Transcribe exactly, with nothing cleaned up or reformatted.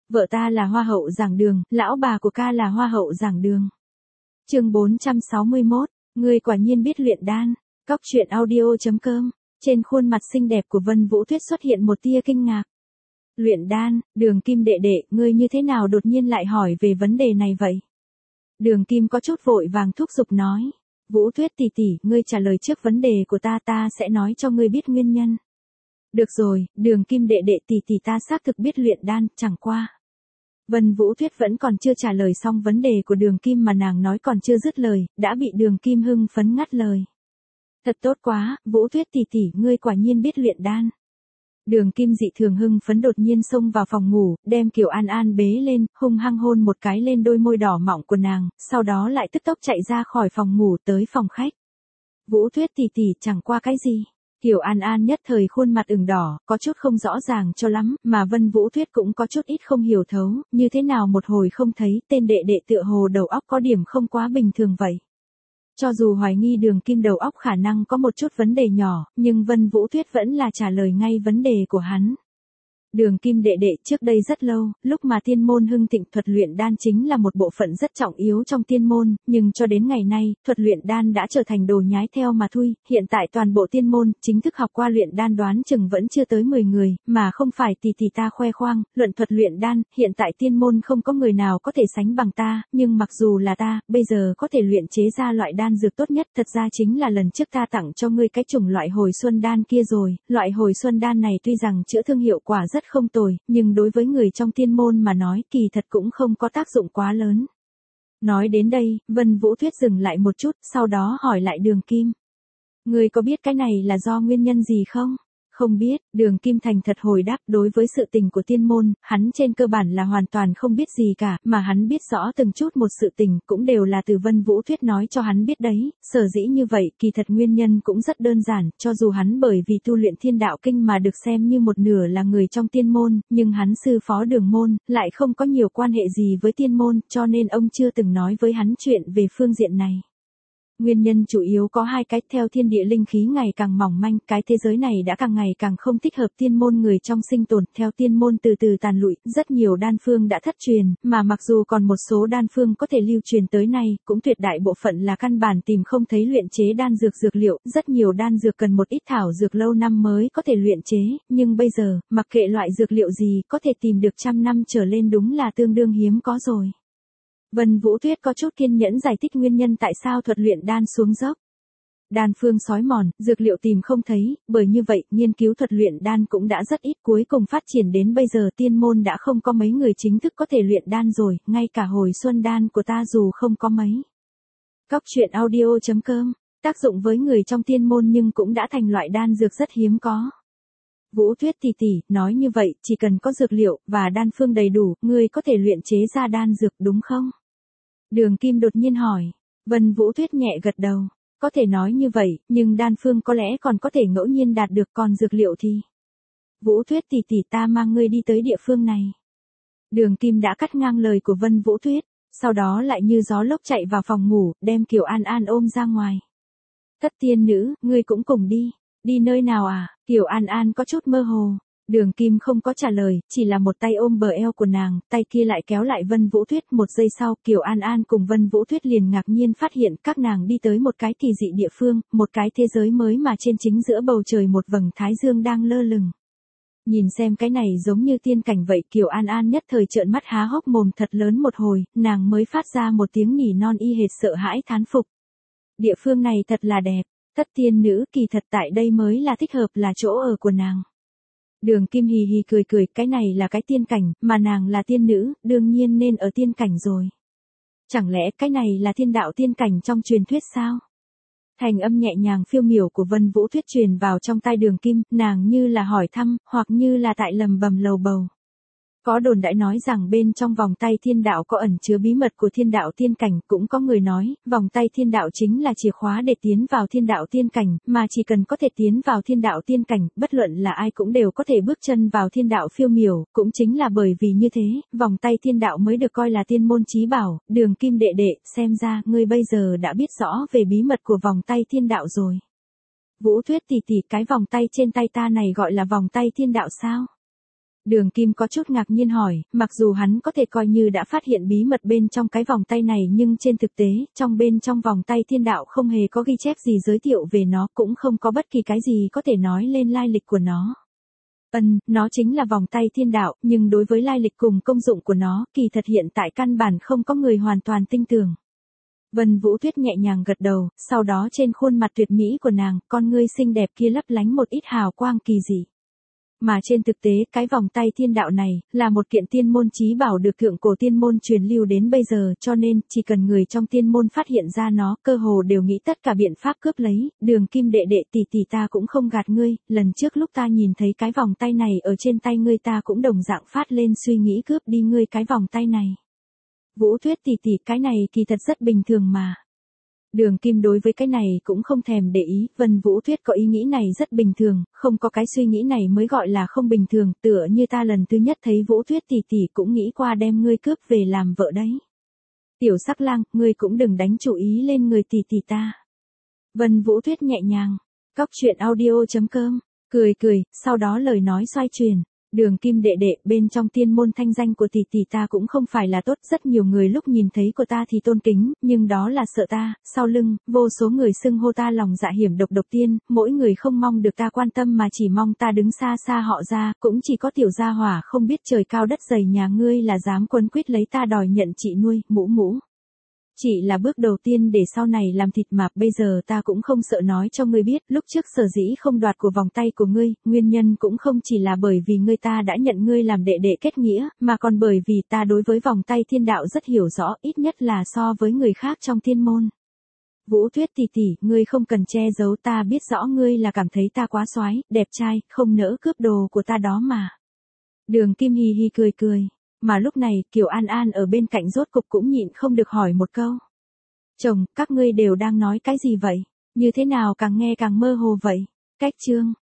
Vợ ta là hoa hậu giảng đường, lão bà của ca là hoa hậu giảng đường. Chương bốn trăm sáu mươi mốt, ngươi quả nhiên biết luyện đan. Cóc truyện audio chấm com. Trên khuôn mặt xinh đẹp của Vân Vũ Tuyết xuất hiện một tia kinh ngạc. Luyện đan, Đường Kim đệ đệ, ngươi như thế nào đột nhiên lại hỏi về vấn đề này vậy? Đường Kim có chút vội vàng thúc giục nói. Vũ Tuyết tỷ tỷ, ngươi trả lời trước vấn đề của ta, ta sẽ nói cho ngươi biết nguyên nhân. Được rồi, Đường Kim đệ đệ tỷ tỷ, ta xác thực biết luyện đan, chẳng qua. Vân Vũ Tuyết vẫn còn chưa trả lời xong vấn đề của Đường Kim mà nàng nói còn chưa dứt lời, đã bị Đường Kim hưng phấn ngắt lời. Thật tốt quá, Vũ Tuyết tỷ tỷ, ngươi quả nhiên biết luyện đan. Đường Kim dị thường hưng phấn đột nhiên xông vào phòng ngủ, đem Kiều An An bế lên, hung hăng hôn một cái lên đôi môi đỏ mọng của nàng, sau đó lại tức tốc chạy ra khỏi phòng ngủ tới phòng khách. Vũ Tuyết tỷ tỷ, chẳng qua cái gì? Kiều An An nhất thời khuôn mặt ửng đỏ, có chút không rõ ràng cho lắm, mà Vân Vũ Tuyết cũng có chút ít không hiểu thấu, như thế nào một hồi không thấy, tên đệ đệ tựa hồ đầu óc có điểm không quá bình thường vậy. Cho dù hoài nghi Đường Kim đầu óc khả năng có một chút vấn đề nhỏ, nhưng Vân Vũ Tuyết vẫn là trả lời ngay vấn đề của hắn. Đường Kim đệ đệ, trước đây rất lâu, lúc mà tiên môn hưng thịnh, thuật luyện đan chính là một bộ phận rất trọng yếu trong tiên môn, nhưng cho đến ngày nay, thuật luyện đan đã trở thành đồ nhái theo mà thôi, hiện tại toàn bộ tiên môn, chính thức học qua luyện đan đoán chừng vẫn chưa tới mười người, mà không phải tỷ tỷ ta khoe khoang, luận thuật luyện đan, hiện tại tiên môn không có người nào có thể sánh bằng ta, nhưng mặc dù là ta, bây giờ có thể luyện chế ra loại đan dược tốt nhất, thật ra chính là lần trước ta tặng cho ngươi cái chủng loại hồi xuân đan kia rồi, loại hồi xuân đan này tuy rằng chữa thương hiệu quả rất không tồi, nhưng đối với người trong tiên môn mà nói kỳ thật cũng không có tác dụng quá lớn. Nói đến đây, Vân Vũ Tuyết dừng lại một chút, sau đó hỏi lại Đường Kim. Ngươi có biết cái này là do nguyên nhân gì không? Không biết, Đường Kim thành thật hồi đáp, đối với sự tình của tiên môn, hắn trên cơ bản là hoàn toàn không biết gì cả, mà hắn biết rõ từng chút một sự tình, cũng đều là từ Vân Vũ Tuyết nói cho hắn biết đấy, sở dĩ như vậy, kỳ thật nguyên nhân cũng rất đơn giản, cho dù hắn bởi vì tu luyện thiên đạo kinh mà được xem như một nửa là người trong tiên môn, nhưng hắn sư phó Đường môn, lại không có nhiều quan hệ gì với tiên môn, cho nên ông chưa từng nói với hắn chuyện về phương diện này. Nguyên nhân chủ yếu có hai cái, theo thiên địa linh khí ngày càng mỏng manh, cái thế giới này đã càng ngày càng không thích hợp tiên môn người trong sinh tồn, theo tiên môn từ từ tàn lụi, rất nhiều đan phương đã thất truyền, mà mặc dù còn một số đan phương có thể lưu truyền tới nay, cũng tuyệt đại bộ phận là căn bản tìm không thấy luyện chế đan dược dược liệu, rất nhiều đan dược cần một ít thảo dược lâu năm mới có thể luyện chế, nhưng bây giờ, mặc kệ loại dược liệu gì, có thể tìm được trăm năm trở lên đúng là tương đương hiếm có rồi. Vân Vũ Tuyết có chút kiên nhẫn giải thích nguyên nhân tại sao thuật luyện đan xuống dốc. Đan phương sói mòn, dược liệu tìm không thấy, bởi như vậy, nghiên cứu thuật luyện đan cũng đã rất ít, cuối cùng phát triển đến bây giờ tiên môn đã không có mấy người chính thức có thể luyện đan rồi, ngay cả hồi xuân đan của ta dù không có mấy. Cóc truyện audio chấm com, tác dụng với người trong tiên môn nhưng cũng đã thành loại đan dược rất hiếm có. Vũ Tuyết tỷ tỷ, nói như vậy, chỉ cần có dược liệu, và đan phương đầy đủ, ngươi có thể luyện chế ra đan dược đúng không? Đường Kim đột nhiên hỏi. Vân Vũ Tuyết nhẹ gật đầu. Có thể nói như vậy, nhưng đan phương có lẽ còn có thể ngẫu nhiên đạt được, còn dược liệu thì... Vũ Tuyết tỷ tỷ, ta mang ngươi đi tới địa phương này. Đường Kim đã cắt ngang lời của Vân Vũ Tuyết, sau đó lại như gió lốc chạy vào phòng ngủ, đem Kiều An An ôm ra ngoài. Thất tiên nữ, ngươi cũng cùng đi. Đi nơi nào à? Kiều An An có chút mơ hồ. Đường Kim không có trả lời, chỉ là một tay ôm bờ eo của nàng, tay kia lại kéo lại Vân Vũ Tuyết. Một giây sau, Kiều An An cùng Vân Vũ Tuyết liền ngạc nhiên phát hiện các nàng đi tới một cái kỳ dị địa phương, một cái thế giới mới mà trên chính giữa bầu trời một vầng thái dương đang lơ lửng. Nhìn xem cái này giống như tiên cảnh vậy, Kiều An An nhất thời trợn mắt há hốc mồm thật lớn một hồi, nàng mới phát ra một tiếng nỉ non y hệt sợ hãi thán phục. Địa phương này thật là đẹp. Thất tiên nữ, kỳ thật tại đây mới là thích hợp là chỗ ở của nàng. Đường Kim hì hì cười cười, cái này là cái tiên cảnh, mà nàng là tiên nữ, đương nhiên nên ở tiên cảnh rồi. Chẳng lẽ cái này là thiên đạo tiên cảnh trong truyền thuyết sao? Thành âm nhẹ nhàng phiêu miểu của Vân Vũ Tuyết truyền vào trong tai Đường Kim, nàng như là hỏi thăm, hoặc như là tại lầm bầm lầu bầu. Có đồn đại nói rằng bên trong vòng tay thiên đạo có ẩn chứa bí mật của thiên đạo tiên cảnh, cũng có người nói, vòng tay thiên đạo chính là chìa khóa để tiến vào thiên đạo tiên cảnh, mà chỉ cần có thể tiến vào thiên đạo tiên cảnh, bất luận là ai cũng đều có thể bước chân vào thiên đạo phiêu miểu, cũng chính là bởi vì như thế, vòng tay thiên đạo mới được coi là tiên môn chí bảo. Đường Kim đệ đệ, xem ra, ngươi bây giờ đã biết rõ về bí mật của vòng tay thiên đạo rồi. Vũ Tuyết tỷ tỷ, cái vòng tay trên tay ta này gọi là vòng tay thiên đạo sao? Đường Kim có chút ngạc nhiên hỏi, mặc dù hắn có thể coi như đã phát hiện bí mật bên trong cái vòng tay này nhưng trên thực tế, trong bên trong vòng tay thiên đạo không hề có ghi chép gì giới thiệu về nó, cũng không có bất kỳ cái gì có thể nói lên lai lịch của nó. Ừm, nó chính là vòng tay thiên đạo, nhưng đối với lai lịch cùng công dụng của nó, kỳ thật hiện tại căn bản không có người hoàn toàn tin tưởng. Vân Vũ Tuyết nhẹ nhàng gật đầu, sau đó trên khuôn mặt tuyệt mỹ của nàng, con ngươi xinh đẹp kia lấp lánh một ít hào quang kỳ dị. Mà trên thực tế, cái vòng tay thiên đạo này, là một kiện tiên môn chí bảo được thượng cổ tiên môn truyền lưu đến bây giờ, cho nên, chỉ cần người trong tiên môn phát hiện ra nó, cơ hồ đều nghĩ tất cả biện pháp cướp lấy, Đường Kim đệ đệ tỷ tỷ ta cũng không gạt ngươi, lần trước lúc ta nhìn thấy cái vòng tay này ở trên tay ngươi ta cũng đồng dạng phát lên suy nghĩ cướp đi ngươi cái vòng tay này. Vũ Tuyết tỷ tỷ, cái này kỳ thật rất bình thường mà. Đường Kim đối với cái này cũng không thèm để ý, Vân Vũ Tuyết có ý nghĩ này rất bình thường, không có cái suy nghĩ này mới gọi là không bình thường, tựa như ta lần thứ nhất thấy Vũ Tuyết tỷ tỷ cũng nghĩ qua đem ngươi cướp về làm vợ đấy. Tiểu Sắc Lang, ngươi cũng đừng đánh chủ ý lên người tỷ tỷ ta. Vân Vũ Tuyết nhẹ nhàng, cóc truyện audio chấm com, cười cười, sau đó lời nói xoay chuyển. Đường Kim đệ đệ, bên trong tiên môn thanh danh của tỷ tỷ ta cũng không phải là tốt, rất nhiều người lúc nhìn thấy của ta thì tôn kính, nhưng đó là sợ ta, sau lưng, vô số người xưng hô ta lòng dạ hiểm độc độc tiên, mỗi người không mong được ta quan tâm mà chỉ mong ta đứng xa xa họ ra, cũng chỉ có tiểu gia hỏa không biết trời cao đất dày nhà ngươi là dám quấn quýt lấy ta đòi nhận chị nuôi, mũ mũ. Chỉ là bước đầu tiên để sau này làm thịt mà, bây giờ ta cũng không sợ nói cho ngươi biết, lúc trước sở dĩ không đoạt của vòng tay của ngươi, nguyên nhân cũng không chỉ là bởi vì ngươi ta đã nhận ngươi làm đệ đệ kết nghĩa, mà còn bởi vì ta đối với vòng tay thiên đạo rất hiểu rõ, ít nhất là so với người khác trong thiên môn. Vũ Tuyết tỷ tỷ, ngươi không cần che giấu, ta biết rõ ngươi là cảm thấy ta quá soái, đẹp trai, không nỡ cướp đồ của ta đó mà. Đường Kim hì hì cười cười. Mà lúc này, Kiều An An ở bên cạnh rốt cục cũng nhịn không được hỏi một câu. Chồng, các ngươi đều đang nói cái gì vậy? Như thế nào càng nghe càng mơ hồ vậy? Cách chương.